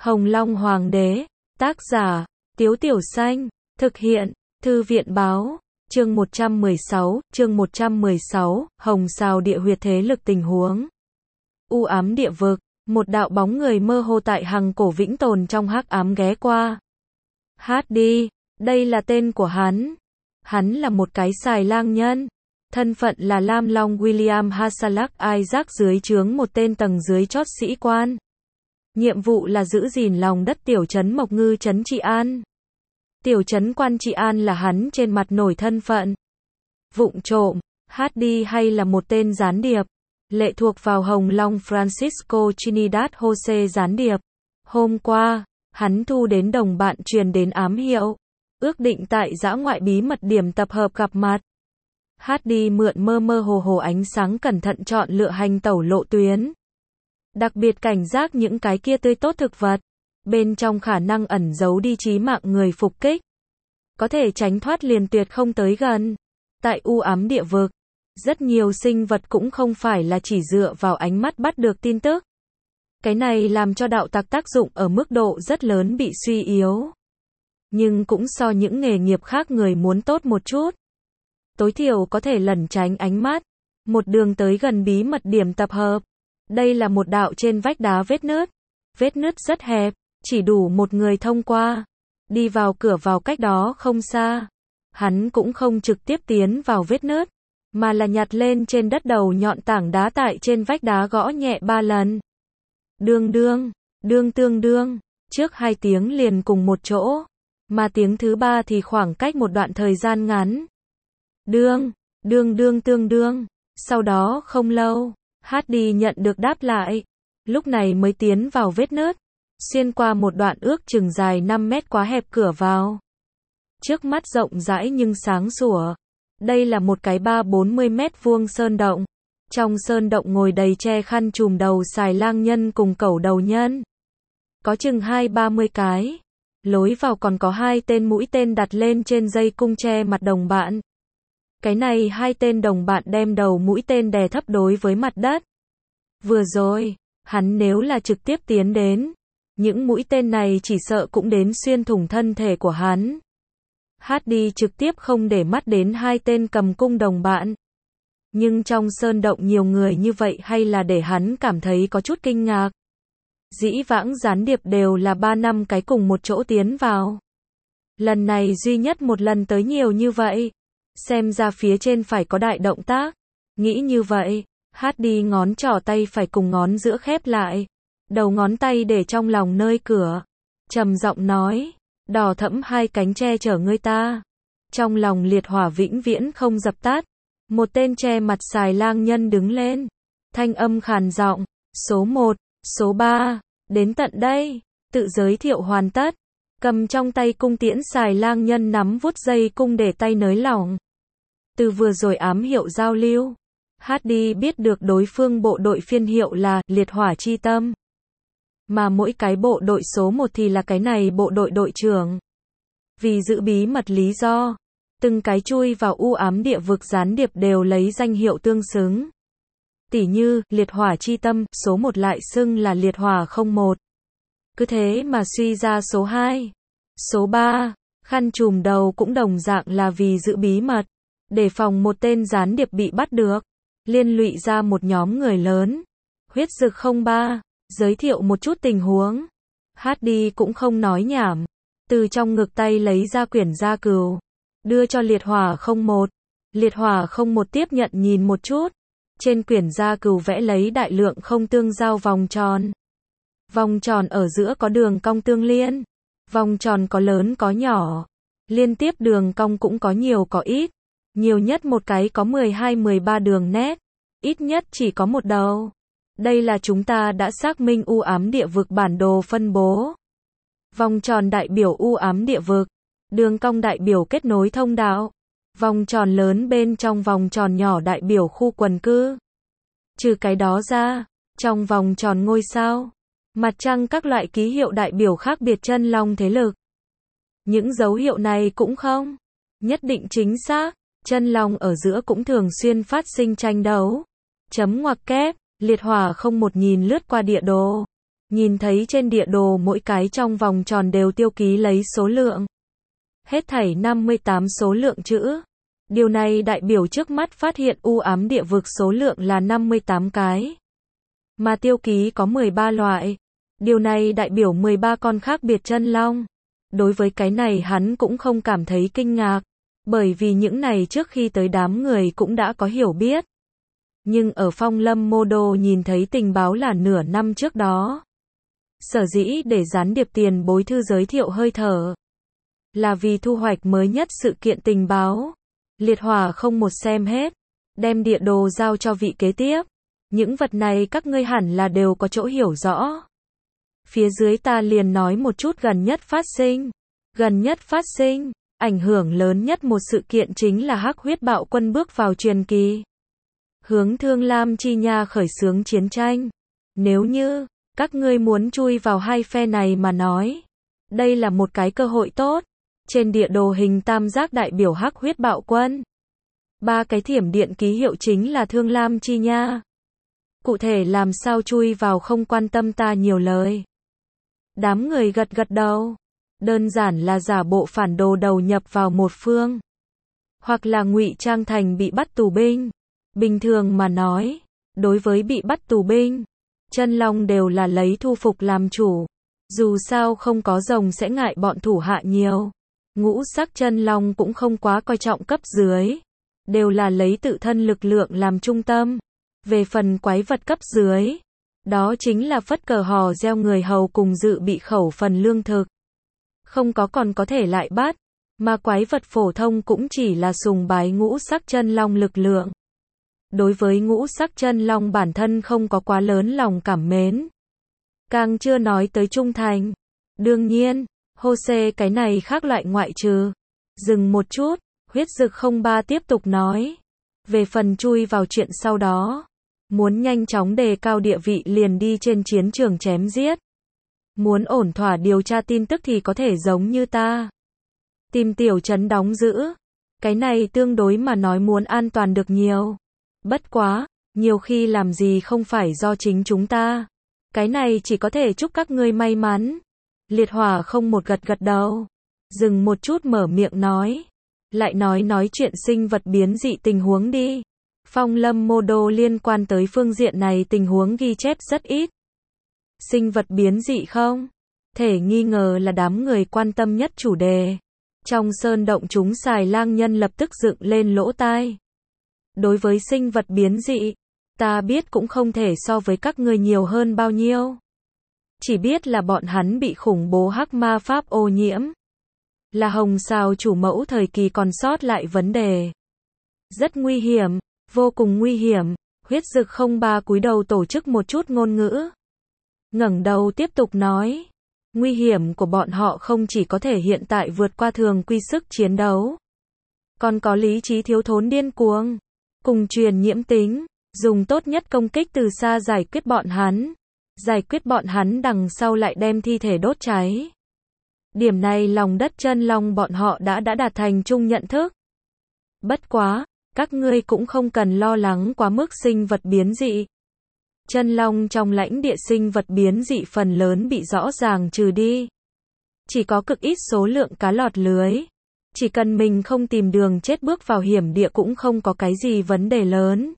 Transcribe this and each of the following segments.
Hồng Long Hoàng đế, tác giả, Tiếu Tiểu Xanh, thực hiện, Thư viện báo, chương 116, Hồng Sào địa huyệt thế lực tình huống. U ám địa vực, một đạo bóng người mơ hồ tại hằng cổ vĩnh tồn trong hắc ám ghé qua. Hát đi, đây là tên của hắn. Hắn là một cái xài lang nhân. Thân phận là Lam Long William Hasalak Isaac dưới trướng một tên tầng dưới chót sĩ quan. Nhiệm vụ là giữ gìn lòng đất tiểu trấn Mộc Ngư trấn Trị An. Tiểu trấn quan Trị An là hắn trên mặt nổi thân phận. Vụng trộm, hát đi hay là một tên gián điệp. Lệ thuộc vào Hồng Long Francisco Trinidad Jose gián điệp. Hôm qua, hắn thu đến đồng bạn truyền đến ám hiệu. Ước định tại dã ngoại bí mật điểm tập hợp gặp mặt. Hát đi mượn mơ mơ hồ hồ ánh sáng cẩn thận chọn lựa hành tẩu lộ tuyến. Đặc biệt cảnh giác những cái kia tươi tốt thực vật. Bên trong khả năng ẩn giấu đi chí mạng người phục kích. Có thể tránh thoát liền tuyệt không tới gần. Tại u ám địa vực, rất nhiều sinh vật cũng không phải là chỉ dựa vào ánh mắt bắt được tin tức. Cái này làm cho đạo tặc tác dụng ở mức độ rất lớn bị suy yếu. Nhưng cũng so những nghề nghiệp khác người muốn tốt một chút. Tối thiểu có thể lẩn tránh ánh mắt. Một đường tới gần bí mật điểm tập hợp. Đây là một đạo trên vách đá vết nứt. Vết nứt rất hẹp, chỉ đủ một người thông qua. Đi vào cửa vào cách đó không xa. Hắn cũng không trực tiếp tiến vào vết nứt, mà là nhặt lên trên đất đầu nhọn tảng đá tại trên vách đá gõ nhẹ 3 lần. Đương đương, đương tương đương, trước 2 tiếng liền cùng một chỗ, mà tiếng thứ 3 thì khoảng cách một đoạn thời gian ngắn. Đương, đương đương tương đương, sau đó không lâu, hát đi nhận được đáp lại, lúc này mới tiến vào vết nứt, xuyên qua một đoạn ước chừng dài 5 mét quá hẹp cửa vào. Trước mắt rộng rãi nhưng sáng sủa. Đây là một cái 30-40 mét vuông sơn động. Trong sơn động ngồi đầy che khăn trùm đầu xài lang nhân cùng cẩu đầu nhân. Có chừng 20-30 cái. Lối vào còn có 2 tên mũi tên đặt lên trên dây cung che mặt đồng bạn. Cái này 2 tên đồng bạn đem đầu mũi tên đè thấp đối với mặt đất. Vừa rồi, hắn nếu là trực tiếp tiến đến, những mũi tên này chỉ sợ cũng đến xuyên thủng thân thể của hắn. Hát đi trực tiếp không để mắt đến 2 tên cầm cung đồng bạn. Nhưng trong sơn động nhiều người như vậy hay là để hắn cảm thấy có chút kinh ngạc. Dĩ vãng gián điệp đều là 3-5 cái cùng một chỗ tiến vào. Lần này duy nhất một lần tới nhiều như vậy. Xem ra phía trên phải có đại động tác. Nghĩ như vậy, hát đi ngón trỏ tay phải cùng ngón giữa khép lại. Đầu ngón tay để trong lòng nơi cửa. Trầm giọng nói. Đỏ thẫm 2 cánh che chở ngươi ta. Trong lòng liệt hỏa vĩnh viễn không dập tắt. Một tên che mặt xài lang nhân đứng lên. Thanh âm khàn giọng. Số 1, số 3, đến tận đây. Tự giới thiệu hoàn tất. Cầm trong tay cung tiễn xài lang nhân nắm vuốt dây cung để tay nới lỏng. Từ vừa rồi ám hiệu giao lưu. Hát đi biết được đối phương bộ đội phiên hiệu là liệt hỏa chi tâm. Mà mỗi cái bộ đội số 1 thì là cái này bộ đội đội trưởng. Vì giữ bí mật lý do, từng cái chui vào u ám địa vực gián điệp đều lấy danh hiệu tương xứng. Tỉ như, liệt hỏa chi tâm, số 1 lại xưng là liệt hỏa 01. Cứ thế mà suy ra số 2, số 3, khăn trùm đầu cũng đồng dạng là vì giữ bí mật, để phòng một tên gián điệp bị bắt được, liên lụy ra một nhóm người lớn. Huyết dực 03. Giới thiệu một chút tình huống. Hát đi cũng không nói nhảm. Từ trong ngực tay lấy ra quyển gia cừu. Đưa cho liệt hỏa 01. Liệt hỏa 01 tiếp nhận nhìn một chút. Trên quyển gia cừu vẽ lấy đại lượng không tương giao vòng tròn. Vòng tròn ở giữa có đường cong tương liên. Vòng tròn có lớn có nhỏ. Liên tiếp đường cong cũng có nhiều có ít. Nhiều nhất một cái có 12-13 đường nét. Ít nhất chỉ có một đầu. Đây là chúng ta đã xác minh u ám địa vực bản đồ phân bố. Vòng tròn đại biểu u ám địa vực. Đường cong đại biểu kết nối thông đạo. Vòng tròn lớn bên trong vòng tròn nhỏ đại biểu khu quần cư. Trừ cái đó ra, trong vòng tròn ngôi sao, mặt trăng các loại ký hiệu đại biểu khác biệt chân long thế lực. Những dấu hiệu này cũng không nhất định chính xác. Chân long ở giữa cũng thường xuyên phát sinh tranh đấu. Chấm ngoặc kép. Liệt hỏa 01 nhìn lướt qua địa đồ. Nhìn thấy trên địa đồ mỗi cái trong vòng tròn đều tiêu ký lấy số lượng. Hết thảy 58 số lượng chữ. Điều này đại biểu trước mắt phát hiện u ám địa vực số lượng là 58 cái. Mà tiêu ký có 13 loại. Điều này đại biểu 13 con khác biệt chân long. Đối với cái này hắn cũng không cảm thấy kinh ngạc. Bởi vì những này trước khi tới đám người cũng đã có hiểu biết. Nhưng ở Phong Lâm Mô Đô nhìn thấy tình báo là nửa năm trước đó. Sở dĩ để gián điệp tiền bối thư giới thiệu hơi thở. Là vì thu hoạch mới nhất sự kiện tình báo. Liệt Hỏa không một xem hết. Đem địa đồ giao cho vị kế tiếp. Những vật này các ngươi hẳn là đều có chỗ hiểu rõ. Phía dưới ta liền nói một chút gần nhất phát sinh. Gần nhất phát sinh, ảnh hưởng lớn nhất một sự kiện chính là Hắc Huyết Bạo Quân bước vào truyền kỳ. Hướng Thương Lam Chi Nha khởi xướng chiến tranh. Nếu như các ngươi muốn chui vào hai phe này mà nói, đây là một cái cơ hội tốt. Trên địa đồ hình tam giác đại biểu Hắc Huyết Bạo Quân. 3 cái thiểm điện ký hiệu chính là Thương Lam Chi Nha. Cụ thể làm sao chui vào không quan tâm ta nhiều lời. Đám người gật gật đầu. Đơn giản là giả bộ phản đồ đầu nhập vào một phương. Hoặc là ngụy trang thành bị bắt tù binh. Bình thường mà nói, đối với bị bắt tù binh, chân long đều là lấy thu phục làm chủ. Dù sao không có rồng sẽ ngại bọn thủ hạ nhiều. Ngũ sắc chân long cũng không quá coi trọng cấp dưới. Đều là lấy tự thân lực lượng làm trung tâm. Về phần quái vật cấp dưới, đó chính là phất cờ hò reo người hầu cùng dự bị khẩu phần lương thực. Không có còn có thể lại bắt, mà quái vật phổ thông cũng chỉ là sùng bái ngũ sắc chân long lực lượng. Đối với ngũ sắc chân long bản thân không có quá lớn lòng cảm mến. Càng chưa nói tới trung thành. Đương nhiên, Hô-xê cái này khác loại ngoại trừ. Dừng một chút, Huyết Dực 03 tiếp tục nói. Về phần chui vào chuyện sau đó. Muốn nhanh chóng đề cao địa vị liền đi trên chiến trường chém giết. Muốn ổn thỏa điều tra tin tức thì có thể giống như ta. Tìm tiểu trấn đóng giữ. Cái này tương đối mà nói muốn an toàn được nhiều. Bất quá, nhiều khi làm gì không phải do chính chúng ta. Cái này chỉ có thể chúc các ngươi may mắn. Liệt Hỏa không một gật gật đầu. Dừng một chút mở miệng nói. Lại nói chuyện sinh vật biến dị tình huống đi. Phong Lâm Mô Đô liên quan tới phương diện này tình huống ghi chép rất ít. Sinh vật biến dị không? Thể nghi ngờ là đám người quan tâm nhất chủ đề. Trong sơn động chúng xài lang nhân lập tức dựng lên lỗ tai. Đối với sinh vật biến dị, ta biết cũng không thể so với các ngươi nhiều hơn bao nhiêu. Chỉ biết là bọn hắn bị khủng bố hắc ma pháp ô nhiễm. Là hồng sao chủ mẫu thời kỳ còn sót lại vấn đề. Rất nguy hiểm, vô cùng nguy hiểm. Huyết Dực 03 cúi đầu tổ chức một chút ngôn ngữ. Ngẩng đầu tiếp tục nói. Nguy hiểm của bọn họ không chỉ có thể hiện tại vượt qua thường quy sức chiến đấu. Còn có lý trí thiếu thốn điên cuồng. Cùng truyền nhiễm tính. Dùng tốt nhất công kích từ xa giải quyết bọn hắn. Giải quyết bọn hắn đằng sau lại đem thi thể đốt cháy. Điểm này lòng đất chân long bọn họ đã đạt thành chung nhận thức. Bất quá, các ngươi cũng không cần lo lắng quá mức sinh vật biến dị. Chân long trong lãnh địa sinh vật biến dị phần lớn bị rõ ràng trừ đi. Chỉ có cực ít số lượng cá lọt lưới. Chỉ cần mình không tìm đường chết bước vào hiểm địa cũng không có cái gì vấn đề lớn.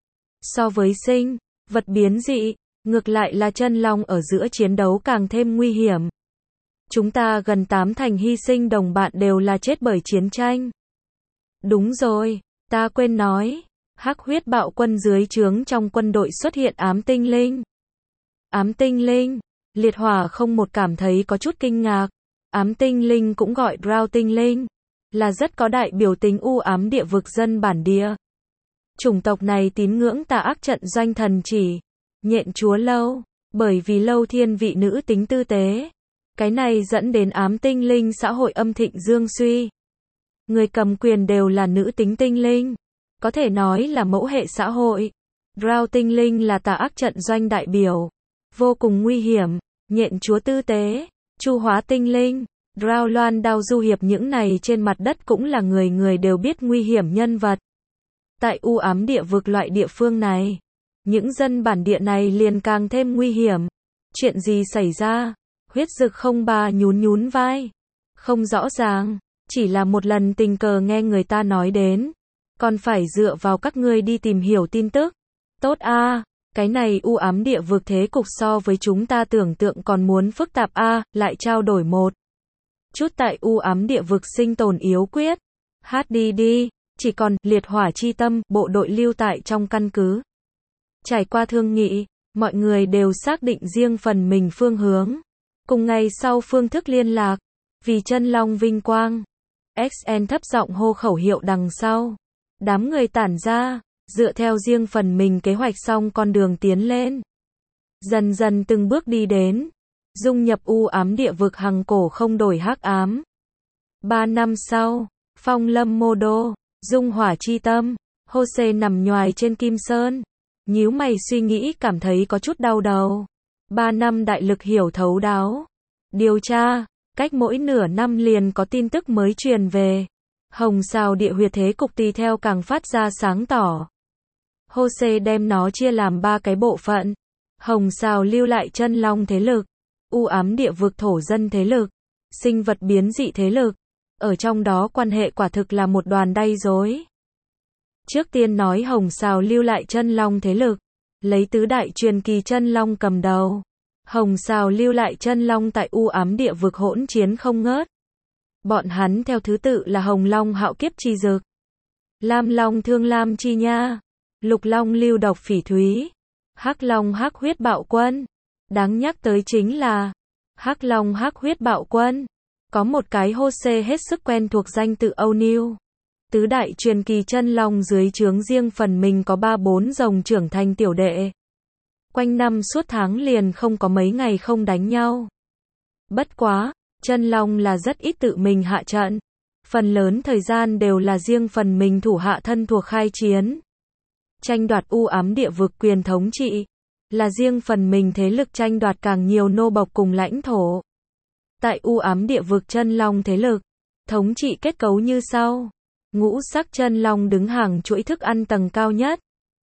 So với sinh vật biến dị, ngược lại là chân long ở giữa chiến đấu càng thêm nguy hiểm. Chúng ta gần 8 thành hy sinh đồng bạn đều là chết bởi chiến tranh. Đúng rồi, ta quên nói. Hắc Huyết Bạo Quân dưới trướng trong quân đội xuất hiện ám tinh linh. Ám tinh linh, Liệt Hỏa không một cảm thấy có chút kinh ngạc. Ám tinh linh cũng gọi Drow tinh linh, là rất có đại biểu tính u ám địa vực dân bản địa. Chủng tộc này tín ngưỡng tà ác trận doanh thần chỉ, nhện chúa lâu, bởi vì lâu thiên vị nữ tính tư tế. Cái này dẫn đến ám tinh linh xã hội âm thịnh dương suy. Người cầm quyền đều là nữ tính tinh linh. Có thể nói là mẫu hệ xã hội. Drow tinh linh là tà ác trận doanh đại biểu. Vô cùng nguy hiểm. Nhện chúa tư tế. Chu hóa tinh linh. Drow loan đao du hiệp những này trên mặt đất cũng là người đều biết nguy hiểm nhân vật. Tại u ám địa vực loại địa phương này. Những dân bản địa này liền càng thêm nguy hiểm. Chuyện gì xảy ra? Huyết Dực không ba nhún nhún vai. Không rõ ràng, chỉ là một lần tình cờ nghe người ta nói đến. Còn phải dựa vào các ngươi đi tìm hiểu tin tức. Tốt a, cái này u ám địa vực thế cục so với chúng ta tưởng tượng còn muốn phức tạp a, lại trao đổi một chút tại u ám địa vực sinh tồn yếu quyết. Hát đi đi, chỉ còn liệt hỏa chi tâm, bộ đội lưu tại trong căn cứ. Trải qua thương nghị, mọi người đều xác định riêng phần mình phương hướng. Cùng ngày sau phương thức liên lạc, vì chân long vinh quang. XN thấp giọng hô khẩu hiệu đằng sau. Đám người tản ra, dựa theo riêng phần mình kế hoạch xong con đường tiến lên. Dần dần từng bước đi đến, dung nhập u ám địa vực hằng cổ không đổi hắc ám. 3 năm sau, Phong Lâm Mô Đô, dung hỏa chi tâm, Jose nằm nhoài trên Kim Sơn. Nhíu mày suy nghĩ cảm thấy có chút đau đầu. 3 năm đại lực hiểu thấu đáo. Điều tra, cách mỗi nửa năm liền có tin tức mới truyền về. Hồng Sào địa huyệt thế cục tùy theo càng phát ra sáng tỏ. Jose đem nó chia làm 3 cái bộ phận. Hồng Sào lưu lại chân long thế lực, u ám địa vực thổ dân thế lực, sinh vật biến dị thế lực. Ở trong đó quan hệ quả thực là một đoàn đay rối. Trước tiên nói Hồng Sào lưu lại chân long thế lực, lấy tứ đại truyền kỳ chân long cầm đầu. Hồng Sào lưu lại chân long tại u ám địa vực hỗn chiến không ngớt. Bọn hắn theo thứ tự là Hồng Long Hạo Kiếp Chi Dực, Lam Long Thương Lam Chi Nha, Lục Long Lưu Độc Phỉ Thúy, Hắc Long Hắc Huyết Bạo Quân. Đáng nhắc tới chính là Hắc Long Hắc Huyết Bạo Quân có một cái Jose hết sức quen thuộc danh tự O'Neil. Tứ đại truyền kỳ chân long dưới trướng riêng phần mình có 3-4 rồng trưởng thành tiểu đệ. Quanh năm suốt tháng liền không có mấy ngày không đánh nhau. Bất quá, chân long là rất ít tự mình hạ trận. Phần lớn thời gian đều là riêng phần mình thủ hạ thân thuộc khai chiến. Tranh đoạt u ám địa vực quyền thống trị. Là riêng phần mình thế lực tranh đoạt càng nhiều nô bộc cùng lãnh thổ. Tại u ám địa vực chân long thế lực, thống trị kết cấu như sau. Ngũ sắc chân long đứng hàng chuỗi thức ăn tầng cao nhất.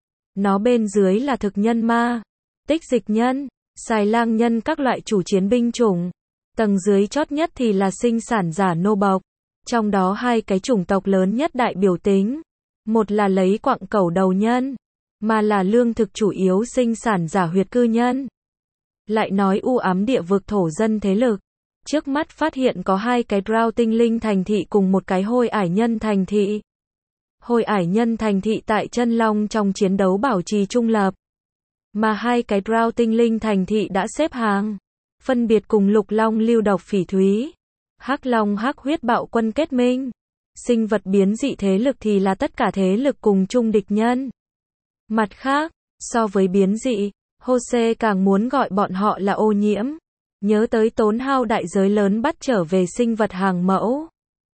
Nó bên dưới là thực nhân ma, tích dịch nhân, xài lang nhân các loại chủ chiến binh chủng. Tầng dưới chót nhất thì là sinh sản giả nô bộc. Trong đó 2 cái chủng tộc lớn nhất đại biểu tính. Một là lấy quặng cẩu đầu nhân, mà là lương thực chủ yếu sinh sản giả huyệt cư nhân. Lại nói u ám địa vực thổ dân thế lực. Trước mắt phát hiện có 2 cái drow tinh linh thành thị cùng một cái hôi ải nhân thành thị. Hôi ải nhân thành thị tại chân long trong chiến đấu bảo trì trung lập. Mà 2 cái drow tinh linh thành thị đã xếp hàng. Phân biệt cùng Lục Long Lưu Độc Phỉ Thúy, Hắc Long Hắc Huyết Bạo Quân kết minh. Sinh vật biến dị thế lực thì là tất cả thế lực cùng chung địch nhân. Mặt khác, so với biến dị, Jose càng muốn gọi bọn họ là ô nhiễm. Nhớ tới tốn hao đại giới lớn bắt trở về sinh vật hàng mẫu.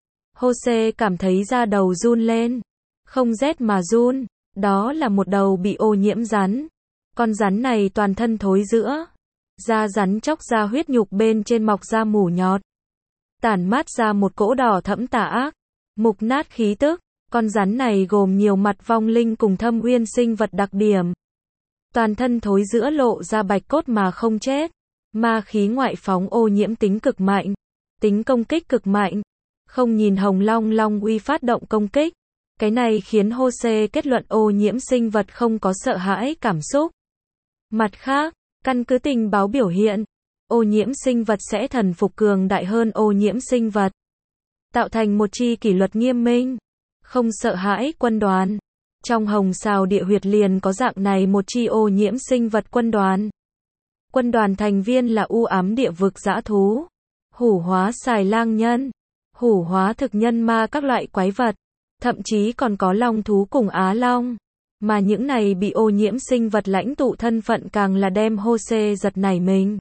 Jose cảm thấy da đầu run lên. Không rét mà run, đó là một đầu bị ô nhiễm rắn. Con rắn này toàn thân thối rữa. Da rắn chóc ra huyết nhục bên trên mọc ra mủ nhọt. Tản mát ra một cỗ đỏ thẫm tà ác, mục nát khí tức. Con rắn này gồm nhiều mặt vong linh cùng thâm uyên sinh vật đặc điểm. Toàn thân thối rữa lộ ra bạch cốt mà không chết. Ma khí ngoại phóng ô nhiễm tính cực mạnh. Tính công kích cực mạnh. Không nhìn Hồng Long Long uy phát động công kích. Cái này khiến Jose kết luận ô nhiễm sinh vật không có sợ hãi cảm xúc. Mặt khác, căn cứ tình báo biểu hiện, ô nhiễm sinh vật sẽ thần phục cường đại hơn ô nhiễm sinh vật. Tạo thành một chi kỷ luật nghiêm minh, không sợ hãi quân đoàn. Trong Hồng Sào địa huyệt liền có dạng này một chi ô nhiễm sinh vật quân đoàn. Quân đoàn thành viên là u ám địa vực dã thú, hủ hóa xài lang nhân, hủ hóa thực nhân ma các loại quái vật, thậm chí còn có long thú cùng á long. Mà những này bị ô nhiễm sinh vật lãnh tụ thân phận càng là đem Jose giật nảy mình.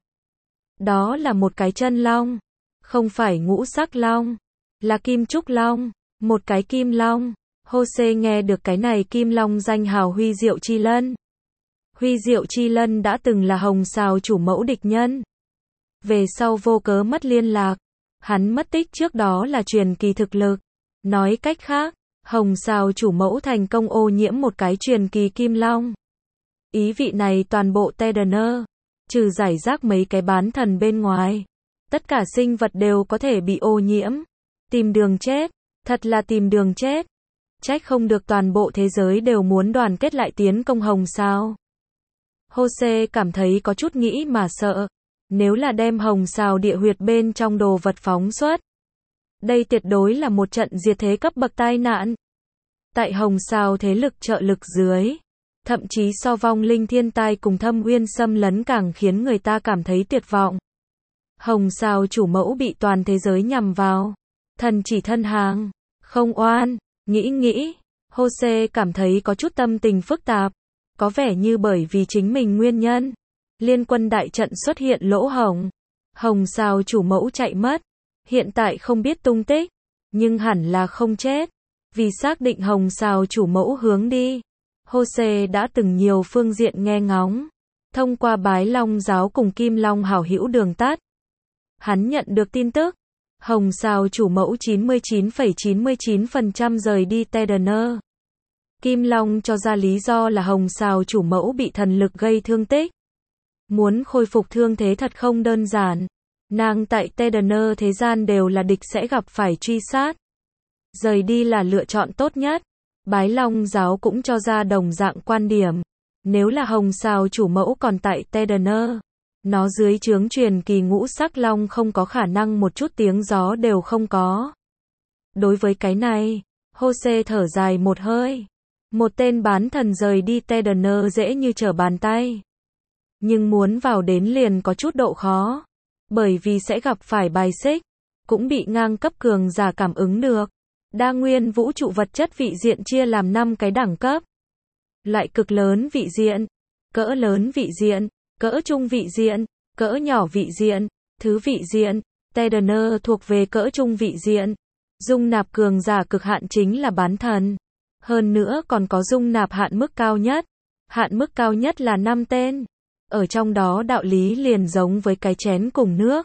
Đó là một cái chân long, không phải ngũ sắc long, là kim trúc long, một cái kim long. Jose nghe được cái này kim long danh hào Huy Diệu Chi Lân. Huy Diệu Chi Lân đã từng là Hồng Sào chủ mẫu địch nhân. Về sau vô cớ mất liên lạc. Hắn mất tích trước đó là truyền kỳ thực lực. Nói cách khác, Hồng Sào chủ mẫu thành công ô nhiễm một cái truyền kỳ kim long. Ý vị này toàn bộ Tedener, trừ giải rác mấy cái bán thần bên ngoài. Tất cả sinh vật đều có thể bị ô nhiễm. Tìm đường chết, thật là tìm đường chết. Trách không được toàn bộ thế giới đều muốn đoàn kết lại tiến công Hồng Sao. Jose cảm thấy có chút nghĩ mà sợ. Nếu là đem Hồng Sao địa huyệt bên trong đồ vật phóng xuất, đây tuyệt đối là một trận diệt thế cấp bậc tai nạn. Tại Hồng Sao thế lực trợ lực dưới, thậm chí so vong linh thiên tai cùng thâm uyên xâm lấn càng khiến người ta cảm thấy tuyệt vọng. Hồng Sao chủ mẫu bị toàn thế giới nhằm vào. Thần chỉ thân hàng. Không oan. Nghĩ. Jose cảm thấy có chút tâm tình phức tạp. Có vẻ như bởi vì chính mình nguyên nhân. Liên quân đại trận xuất hiện lỗ hổng. Hồng Sao chủ mẫu chạy mất. Hiện tại không biết tung tích. Nhưng hẳn là không chết. Vì xác định Hồng Sao chủ mẫu hướng đi. Jose đã từng nhiều phương diện nghe ngóng. Thông qua Bái Long giáo cùng Kim Long hảo hữu đường tắt. Hắn nhận được tin tức. Hồng Sao chủ mẫu 99,99% rời đi Tedener. Kim Long cho ra lý do là Hồng Sao chủ mẫu bị thần lực gây thương tích. Muốn khôi phục thương thế thật không đơn giản. Nàng tại Tedener thế gian đều là địch sẽ gặp phải truy sát. Rời đi là lựa chọn tốt nhất. Bái Long giáo cũng cho ra đồng dạng quan điểm. Nếu là Hồng Sao chủ mẫu còn tại Tedener, nó dưới trướng truyền kỳ ngũ sắc long không có khả năng một chút tiếng gió đều không có. Đối với cái này, Jose thở dài một hơi. Một tên bán thần rời đi Tedener dễ như trở bàn tay. Nhưng muốn vào đến liền có chút độ khó. Bởi vì sẽ gặp phải bài xích. Cũng bị ngang cấp cường giả cảm ứng được. Đa nguyên vũ trụ vật chất vị diện chia làm 5 cái đẳng cấp. Loại cực lớn vị diện, cỡ lớn vị diện, cỡ trung vị diện, cỡ nhỏ vị diện, thứ vị diện. Tedener thuộc về cỡ trung vị diện. Dung nạp cường giả cực hạn chính là bán thần. Hơn nữa còn có dung nạp hạn mức cao nhất. Hạn mức cao nhất là 5 tên. Ở trong đó đạo lý liền giống với cái chén cùng nước.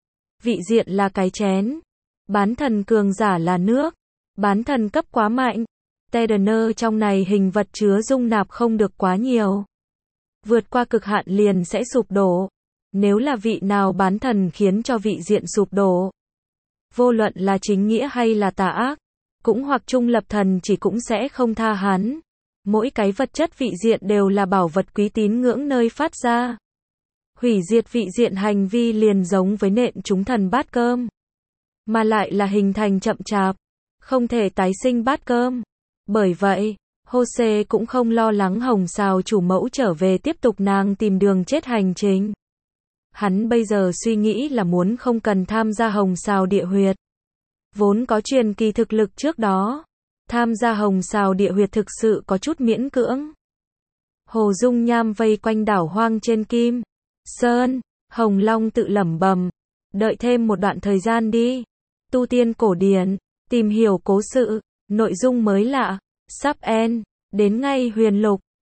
Vị diện là cái chén. Bán thần cường giả là nước. Bán thần cấp quá mạnh. Tedener trong này hình vật chứa dung nạp không được quá nhiều. Vượt qua cực hạn liền sẽ sụp đổ. Nếu là vị nào bán thần khiến cho vị diện sụp đổ, vô luận là chính nghĩa hay là tà ác, cũng hoặc trung lập thần chỉ cũng sẽ không tha hắn. Mỗi cái vật chất vị diện đều là bảo vật quý tín ngưỡng nơi phát ra. Hủy diệt vị diện hành vi liền giống với nện trúng thần bát cơm. Mà lại là hình thành chậm chạp, không thể tái sinh bát cơm. Bởi vậy, Jose cũng không lo lắng Hồng Sao chủ mẫu trở về tiếp tục nàng tìm đường chết hành trình. Hắn bây giờ suy nghĩ là muốn không cần tham gia Hồng Sao địa huyệt. Vốn có truyền kỳ thực lực trước đó. Tham gia Hồng Sao địa huyệt thực sự có chút miễn cưỡng. Hồ Dung Nham vây quanh đảo hoang trên Kim Sơn. Hồng Long tự lẩm bẩm. Đợi thêm một đoạn thời gian đi. Tu tiên cổ điển. Tìm hiểu cố sự. Nội dung mới lạ. Sắp end. Đến ngay huyền lục.